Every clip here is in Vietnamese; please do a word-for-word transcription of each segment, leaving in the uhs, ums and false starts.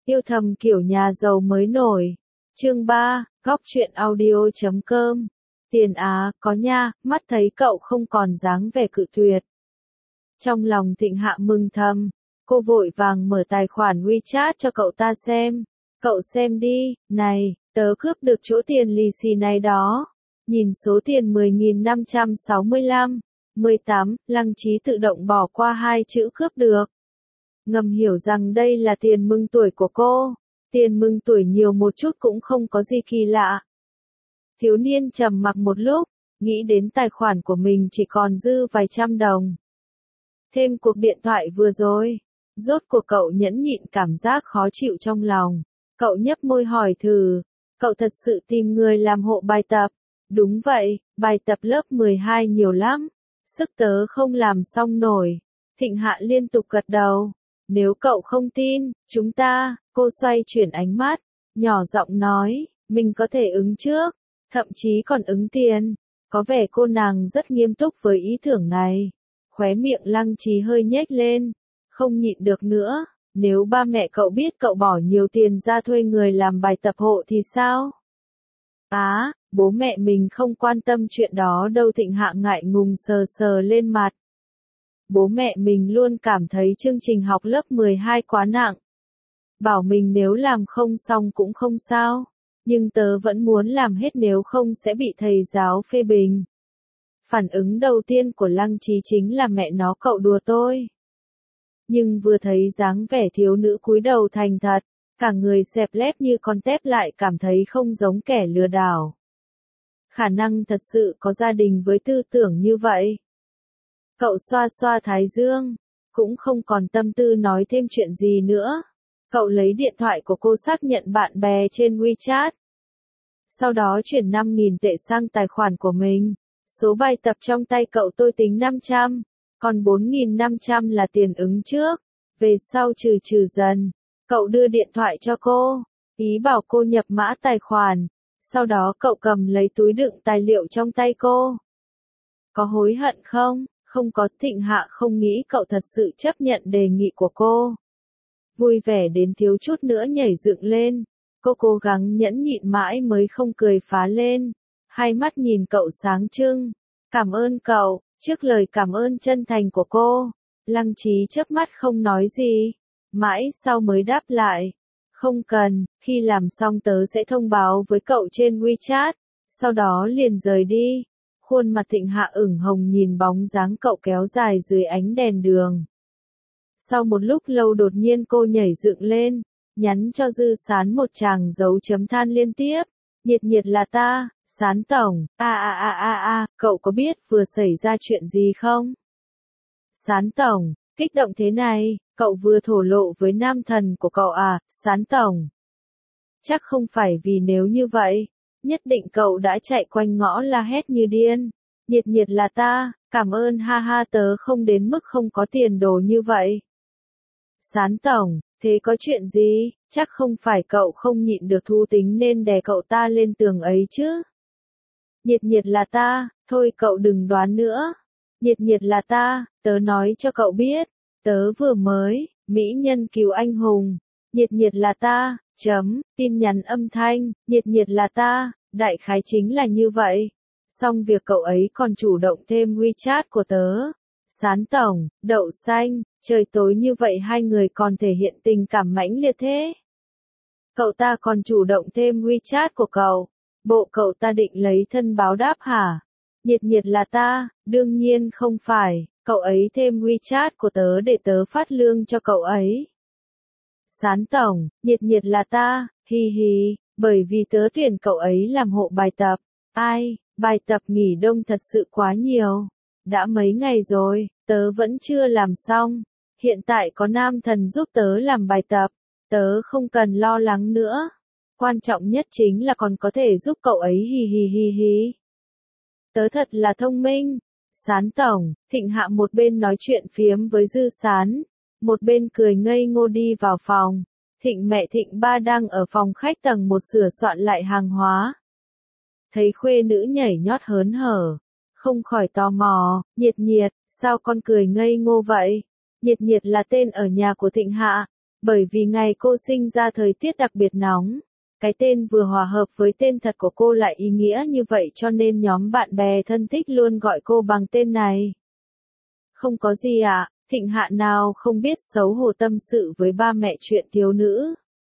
Yêu thầm kiểu nhà giàu mới nổi. Chương ba, góc truyện audio chấm com. Tiền Á, có nha, mắt thấy cậu không còn dáng vẻ cự tuyệt. Trong lòng Thịnh Hạ mừng thầm, cô vội vàng mở tài khoản WeChat cho cậu ta xem. Cậu xem đi, này, tớ cướp được chỗ tiền lì xì này đó. Nhìn số tiền mười nghìn năm trăm sáu mươi lăm, mười tám, Lăng Trí tự động bỏ qua hai chữ cướp được. Ngầm hiểu rằng đây là tiền mừng tuổi của cô. Tiền mừng tuổi nhiều một chút cũng không có gì kỳ lạ. Thiếu niên trầm mặc một lúc, nghĩ đến tài khoản của mình chỉ còn dư vài trăm đồng. Thêm cuộc điện thoại vừa rồi, rốt cuộc cậu nhẫn nhịn cảm giác khó chịu trong lòng. Cậu nhếch môi hỏi thử, cậu thật sự tìm người làm hộ bài tập? Đúng vậy, bài tập lớp mười hai nhiều lắm, sức tớ không làm xong nổi. Thịnh Hạ liên tục gật đầu. Nếu cậu không tin, chúng ta, cô xoay chuyển ánh mắt, nhỏ giọng nói, mình có thể ứng trước, thậm chí còn ứng tiền. Có vẻ cô nàng rất nghiêm túc với ý tưởng này. Khóe miệng Lăng Trí hơi nhếch lên, không nhịn được nữa, nếu ba mẹ cậu biết cậu bỏ nhiều tiền ra thuê người làm bài tập hộ thì sao? Á, bố mẹ mình không quan tâm chuyện đó đâu. Thịnh Hạ ngại ngùng sờ sờ lên mặt. Bố mẹ mình luôn cảm thấy chương trình học lớp mười hai quá nặng. Bảo mình nếu làm không xong cũng không sao, nhưng tớ vẫn muốn làm hết nếu không sẽ bị thầy giáo phê bình. Phản ứng đầu tiên của Lăng Trí chính là mẹ nó cậu đùa tôi. Nhưng vừa thấy dáng vẻ thiếu nữ cúi đầu thành thật, cả người xẹp lép như con tép lại cảm thấy không giống kẻ lừa đảo. Khả năng thật sự có gia đình với tư tưởng như vậy. Cậu xoa xoa thái dương, cũng không còn tâm tư nói thêm chuyện gì nữa. Cậu lấy điện thoại của cô xác nhận bạn bè trên WeChat. Sau đó chuyển năm nghìn tệ sang tài khoản của mình. Số bài tập trong tay cậu tôi tính năm trăm, còn bốn nghìn năm trăm là tiền ứng trước. Về sau trừ trừ dần, cậu đưa điện thoại cho cô, ý bảo cô nhập mã tài khoản. Sau đó cậu cầm lấy túi đựng tài liệu trong tay cô. Có hối hận không? Không có. Thịnh Hạ không nghĩ cậu thật sự chấp nhận đề nghị của cô. Vui vẻ đến thiếu chút nữa nhảy dựng lên. Cô cố gắng nhẫn nhịn mãi mới không cười phá lên. Hai mắt nhìn cậu sáng trưng. Cảm ơn cậu. Trước lời cảm ơn chân thành của cô, Lăng Trí chớp mắt không nói gì. Mãi sau mới đáp lại. Không cần, khi làm xong tớ sẽ thông báo với cậu trên WeChat. Sau đó liền rời đi. Khuôn mặt Thịnh Hạ ửng hồng nhìn bóng dáng cậu kéo dài dưới ánh đèn đường. Sau một lúc lâu đột nhiên cô nhảy dựng lên, nhắn cho Dư Sán một tràng dấu chấm than liên tiếp. Nhiệt nhiệt là ta, Sán tổng, a a a a a, cậu có biết vừa xảy ra chuyện gì không? Sán tổng, kích động thế này, cậu vừa thổ lộ với nam thần của cậu à, Sán tổng. Chắc không phải vì nếu như vậy, nhất định cậu đã chạy quanh ngõ la hét như điên. Nhiệt nhiệt là ta, cảm ơn ha ha, tớ không đến mức không có tiền đồ như vậy. Sán tổng, thế có chuyện gì? Chắc không phải cậu không nhịn được thú tính nên đè cậu ta lên tường ấy chứ? Nhiệt nhiệt là ta, thôi cậu đừng đoán nữa. Nhiệt nhiệt là ta, tớ nói cho cậu biết, tớ vừa mới, mỹ nhân cứu anh hùng. Nhiệt nhiệt là ta, chấm, tin nhắn âm thanh, nhiệt nhiệt là ta, đại khái chính là như vậy. Xong việc cậu ấy còn chủ động thêm WeChat của tớ. Sán tổng, đậu xanh, trời tối như vậy hai người còn thể hiện tình cảm mãnh liệt thế. Cậu ta còn chủ động thêm WeChat của cậu. Bộ cậu ta định lấy thân báo đáp hả? Nhiệt nhiệt là ta, đương nhiên không phải, cậu ấy thêm WeChat của tớ để tớ phát lương cho cậu ấy. Sán tổng, nhiệt nhiệt là ta, hi hi, bởi vì tớ tuyển cậu ấy làm hộ bài tập. Ai, bài tập nghỉ đông thật sự quá nhiều. Đã mấy ngày rồi, tớ vẫn chưa làm xong. Hiện tại có nam thần giúp tớ làm bài tập, tớ không cần lo lắng nữa. Quan trọng nhất chính là còn có thể giúp cậu ấy hi hi hi hi. Tớ thật là thông minh. Sán tổng, Thịnh Hạ một bên nói chuyện phiếm với Dư Sán, một bên cười ngây ngô đi vào phòng. Thịnh mẹ Thịnh ba đang ở phòng khách tầng một sửa soạn lại hàng hóa. Thấy khuê nữ nhảy nhót hớn hở, không khỏi tò mò. Nhiệt nhiệt, sao con cười ngây ngô vậy? Nhiệt nhiệt là tên ở nhà của Thịnh Hạ, Bởi vì ngày cô sinh ra thời tiết đặc biệt nóng, cái tên vừa hòa hợp với tên thật của cô lại ý nghĩa như vậy cho nên nhóm bạn bè thân thích luôn gọi cô bằng tên này. Không có gì ạ, à, Thịnh Hạ nào không biết xấu hổ tâm sự với ba mẹ chuyện thiếu nữ.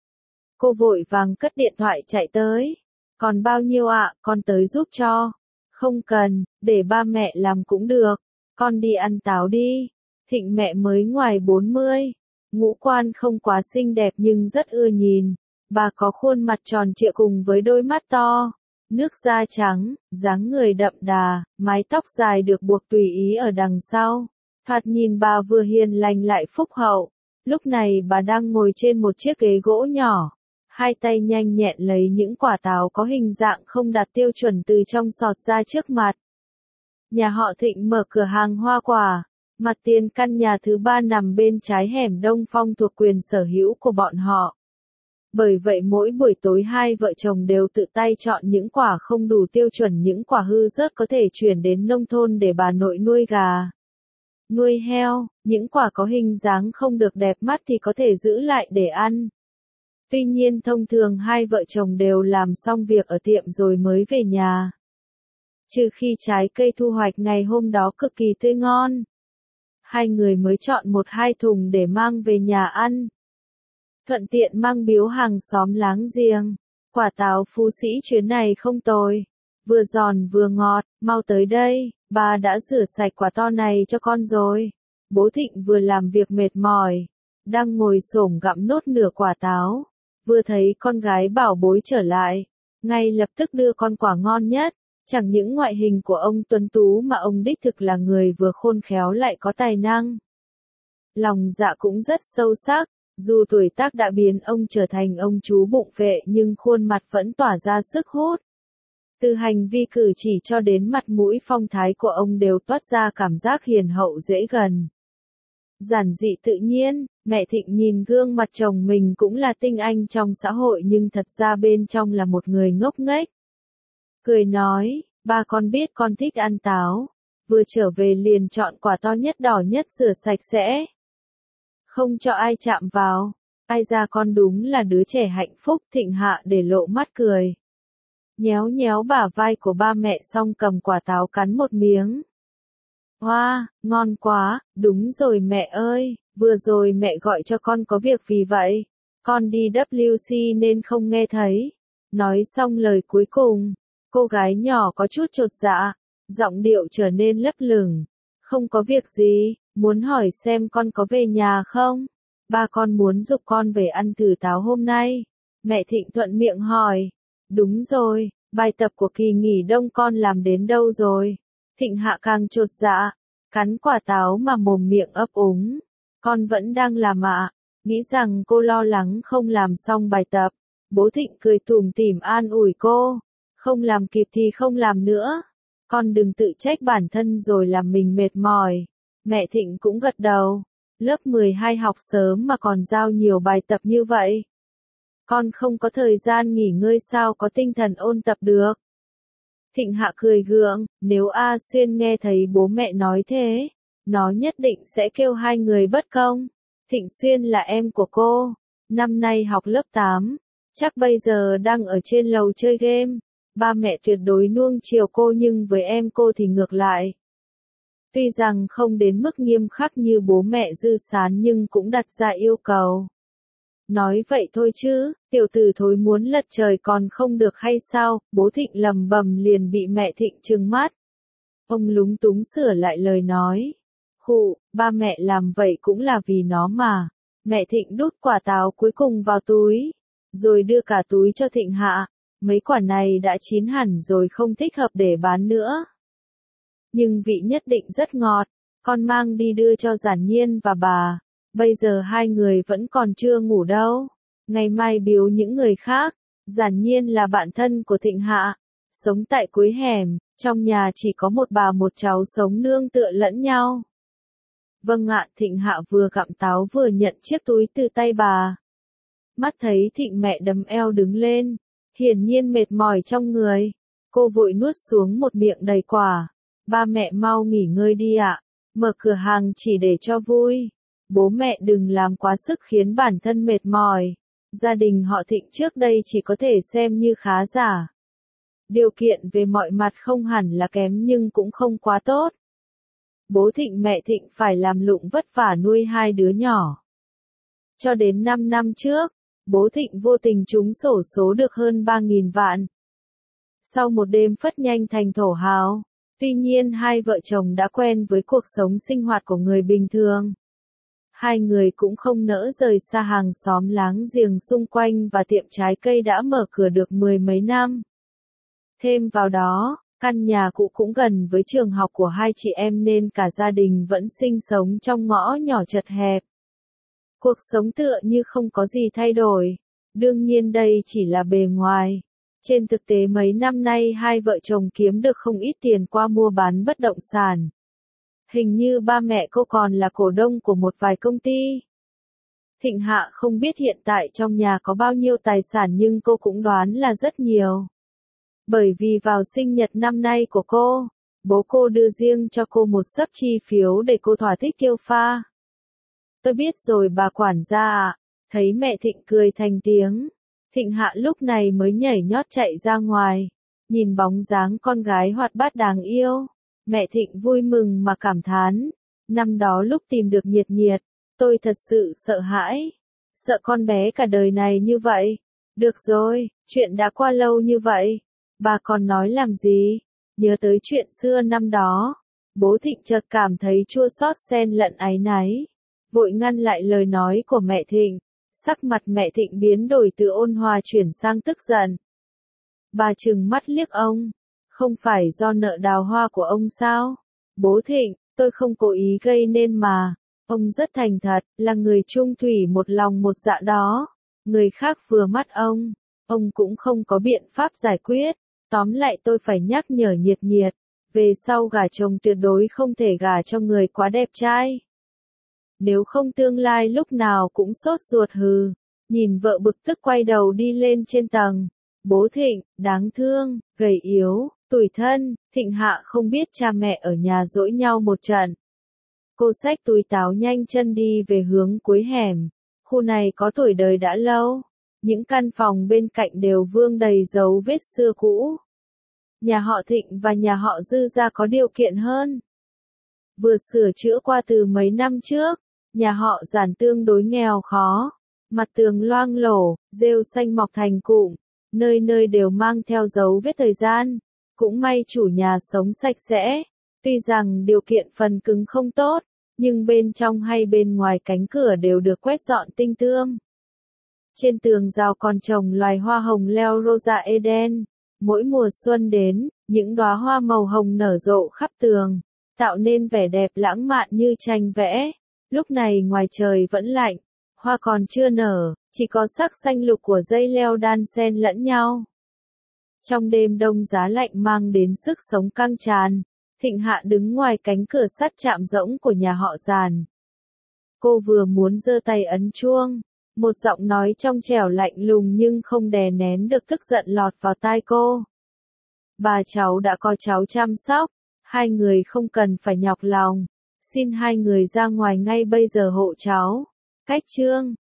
Cô vội vàng cất điện thoại chạy tới. Còn bao nhiêu ạ, à, con tới giúp cho. Không cần, để ba mẹ làm cũng được. Con đi ăn táo đi. Thịnh mẹ mới ngoài bốn mươi. Ngũ quan không quá xinh đẹp nhưng rất ưa nhìn. Bà có khuôn mặt tròn trịa cùng với đôi mắt to. Nước da trắng, dáng người đậm đà, mái tóc dài được buộc tùy ý ở đằng sau. Thoạt nhìn bà vừa hiền lành lại phúc hậu. Lúc này bà đang ngồi trên một chiếc ghế gỗ nhỏ. Hai tay nhanh nhẹn lấy những quả táo có hình dạng không đạt tiêu chuẩn từ trong sọt ra trước mặt. Nhà họ Thịnh mở cửa hàng hoa quả. Mặt tiền căn nhà thứ ba nằm bên trái hẻm Đông Phong thuộc quyền sở hữu của bọn họ. Bởi vậy mỗi buổi tối hai vợ chồng đều tự tay chọn những quả không đủ tiêu chuẩn, những quả hư rớt có thể chuyển đến nông thôn để bà nội nuôi gà, nuôi heo, những quả có hình dáng không được đẹp mắt thì có thể giữ lại để ăn. Tuy nhiên thông thường hai vợ chồng đều làm xong việc ở tiệm rồi mới về nhà. Trừ khi trái cây thu hoạch ngày hôm đó cực kỳ tươi ngon. Hai người mới chọn một hai thùng để mang về nhà ăn. Thuận tiện mang biếu hàng xóm láng giềng. Quả táo Phú Sĩ chuyến này không tồi. Vừa giòn vừa ngọt, mau tới đây, bà đã rửa sạch quả to này cho con rồi. Bố Thịnh vừa làm việc mệt mỏi, đang ngồi xổm gặm nốt nửa quả táo. Vừa thấy con gái bảo bối trở lại, ngay lập tức đưa con quả ngon nhất. Chẳng những ngoại hình của ông tuấn tú mà ông đích thực là người vừa khôn khéo lại có tài năng. Lòng dạ cũng rất sâu sắc, dù tuổi tác đã biến ông trở thành ông chú bụng vệ nhưng khuôn mặt vẫn tỏa ra sức hút. Từ hành vi cử chỉ cho đến mặt mũi phong thái của ông đều toát ra cảm giác hiền hậu dễ gần. Giản dị tự nhiên, mẹ Thịnh nhìn gương mặt chồng mình cũng là tinh anh trong xã hội nhưng thật ra bên trong là một người ngốc nghếch. Cười nói, ba con biết con thích ăn táo, vừa trở về liền chọn quả to nhất đỏ nhất rửa sạch sẽ. Không cho ai chạm vào, ai ra con đúng là đứa trẻ hạnh phúc. Thịnh Hạ để lộ mắt cười. Nhéo nhéo bả vai của ba mẹ xong cầm quả táo cắn một miếng. Hoa, wow, ngon quá, đúng rồi mẹ ơi, vừa rồi mẹ gọi cho con có việc vì vậy, con đi W C nên không nghe thấy. Nói xong lời cuối cùng, cô gái nhỏ có chút chột dạ, giọng điệu trở nên lấp lửng. Không có việc gì, muốn hỏi xem con có về nhà không? Ba con muốn giục con về ăn thử táo hôm nay. Mẹ Thịnh thuận miệng hỏi. Đúng rồi, bài tập của kỳ nghỉ đông con làm đến đâu rồi? Thịnh Hạ càng chột dạ, cắn quả táo mà mồm miệng ấp úng. Con vẫn đang làm ạ. Nghĩ rằng cô lo lắng không làm xong bài tập. Bố Thịnh cười tủm tỉm an ủi cô. Không làm kịp thì không làm nữa. Con đừng tự trách bản thân rồi làm mình mệt mỏi. Mẹ Thịnh cũng gật đầu. Lớp mười hai học sớm mà còn giao nhiều bài tập như vậy. Con không có thời gian nghỉ ngơi sao có tinh thần ôn tập được. Thịnh Hạ cười gượng, nếu A Xuyên nghe thấy bố mẹ nói thế, nó nhất định sẽ kêu hai người bất công. Thịnh Xuyên là em của cô, năm nay học lớp tám, chắc bây giờ đang ở trên lầu chơi game. Ba mẹ tuyệt đối nuông chiều cô nhưng với em cô thì ngược lại. Tuy rằng không đến mức nghiêm khắc như bố mẹ Dư Sán nhưng cũng đặt ra yêu cầu. Nói vậy thôi chứ, tiểu tử thối muốn lật trời còn không được hay sao? Bố Thịnh lầm bầm liền bị mẹ Thịnh trừng mắt. Ông lúng túng sửa lại lời nói. Khụ, ba mẹ làm vậy cũng là vì nó mà. Mẹ Thịnh đút quả táo cuối cùng vào túi, rồi đưa cả túi cho Thịnh Hạ. Mấy quả này đã chín hẳn rồi không thích hợp để bán nữa. Nhưng vị nhất định rất ngọt, con mang đi đưa cho Giản Nhiên và bà. Bây giờ hai người vẫn còn chưa ngủ đâu. Ngày mai biếu những người khác. Giản Nhiên là bạn thân của Thịnh Hạ, sống tại cuối hẻm, trong nhà chỉ có một bà một cháu sống nương tựa lẫn nhau. Vâng ạ, Thịnh Hạ vừa gặm táo vừa nhận chiếc túi từ tay bà. Mắt thấy Thịnh mẹ đấm eo đứng lên, hiển nhiên mệt mỏi trong người. Cô vội nuốt xuống một miệng đầy quả. Ba mẹ mau nghỉ ngơi đi ạ, mở cửa hàng chỉ để cho vui. bố mẹ đừng làm quá sức khiến bản thân mệt mỏi. Gia đình họ Thịnh trước đây chỉ có thể xem như khá giả. Điều kiện về mọi mặt không hẳn là kém nhưng cũng không quá tốt. Bố Thịnh mẹ Thịnh phải làm lụng vất vả nuôi hai đứa nhỏ. Cho đến năm năm trước, bố Thịnh vô tình trúng xổ số được hơn ba nghìn vạn. Sau một đêm phất nhanh thành thổ hào, tuy nhiên hai vợ chồng đã quen với cuộc sống sinh hoạt của người bình thường. Hai người cũng không nỡ rời xa hàng xóm láng giềng xung quanh và tiệm trái cây đã mở cửa được mười mấy năm. Thêm vào đó, căn nhà cũ cũng gần với trường học của hai chị em nên cả gia đình vẫn sinh sống trong ngõ nhỏ chật hẹp. Cuộc sống tựa như không có gì thay đổi. Đương nhiên đây chỉ là bề ngoài. Trên thực tế mấy năm nay hai vợ chồng kiếm được không ít tiền qua mua bán bất động sản. Hình như ba mẹ cô còn là cổ đông của một vài công ty. Thịnh Hạ không biết hiện tại trong nhà có bao nhiêu tài sản nhưng cô cũng đoán là rất nhiều. Bởi vì vào sinh nhật năm nay của cô, bố cô đưa riêng cho cô một xấp chi phiếu để cô thỏa thích tiêu pha. Tôi biết rồi bà quản gia ạ. Thấy mẹ Thịnh cười thành tiếng, Thịnh Hạ lúc này mới nhảy nhót chạy ra ngoài, nhìn bóng dáng con gái hoạt bát đáng yêu. Mẹ Thịnh vui mừng mà cảm thán, năm đó lúc tìm được Nhiệt Nhiệt, tôi thật sự sợ hãi, sợ con bé cả đời này như vậy. Được rồi, chuyện đã qua lâu như vậy, bà còn nói làm gì? Nhớ tới chuyện xưa năm đó, bố Thịnh chợt cảm thấy chua xót xen lẫn áy náy, vội ngăn lại lời nói của mẹ Thịnh. Sắc mặt mẹ Thịnh biến đổi từ ôn hòa chuyển sang tức giận. Bà trừng mắt liếc ông, không phải do nợ đào hoa của ông sao? Bố Thịnh, tôi không cố ý gây nên mà. Ông rất thành thật, là người trung thủy một lòng một dạ đó. Người khác vừa mắt ông, ông cũng không có biện pháp giải quyết. Tóm lại tôi phải nhắc nhở Nhiệt Nhiệt, về sau gả chồng tuyệt đối không thể gả cho người quá đẹp trai. Nếu không tương lai lúc nào cũng sốt ruột hừ. Nhìn vợ bực tức quay đầu đi lên trên tầng. Bố Thịnh, đáng thương, gầy yếu, tủi thân. Thịnh Hạ không biết cha mẹ ở nhà dỗi nhau một trận. Cô xách túi táo nhanh chân đi về hướng cuối hẻm. Khu này có tuổi đời đã lâu. Những căn phòng bên cạnh đều vương đầy dấu vết xưa cũ. Nhà họ Thịnh và nhà họ Dư gia có điều kiện hơn. Vừa sửa chữa qua từ mấy năm trước. Nhà họ Giản tương đối nghèo khó, mặt tường loang lổ, rêu xanh mọc thành cụm, nơi nơi đều mang theo dấu vết thời gian. Cũng may chủ nhà sống sạch sẽ, tuy rằng điều kiện phần cứng không tốt, nhưng bên trong hay bên ngoài cánh cửa đều được quét dọn tinh tươm. Trên tường rào còn trồng loài hoa hồng leo Rosa Eden, mỗi mùa xuân đến, những đóa hoa màu hồng nở rộ khắp tường, tạo nên vẻ đẹp lãng mạn như tranh vẽ. Lúc này ngoài trời vẫn lạnh, hoa còn chưa nở, chỉ có sắc xanh lục của dây leo đan xen lẫn nhau. Trong đêm đông giá lạnh mang đến sức sống căng tràn, Thịnh Hạ đứng ngoài cánh cửa sắt chạm rỗng của nhà họ Giản. Cô vừa muốn giơ tay ấn chuông, một giọng nói trong trẻo lạnh lùng nhưng không đè nén được tức giận lọt vào tai cô. Bà cháu đã có cháu chăm sóc, hai người không cần phải nhọc lòng. Xin hai người ra ngoài ngay bây giờ hộ cháu. Cách chương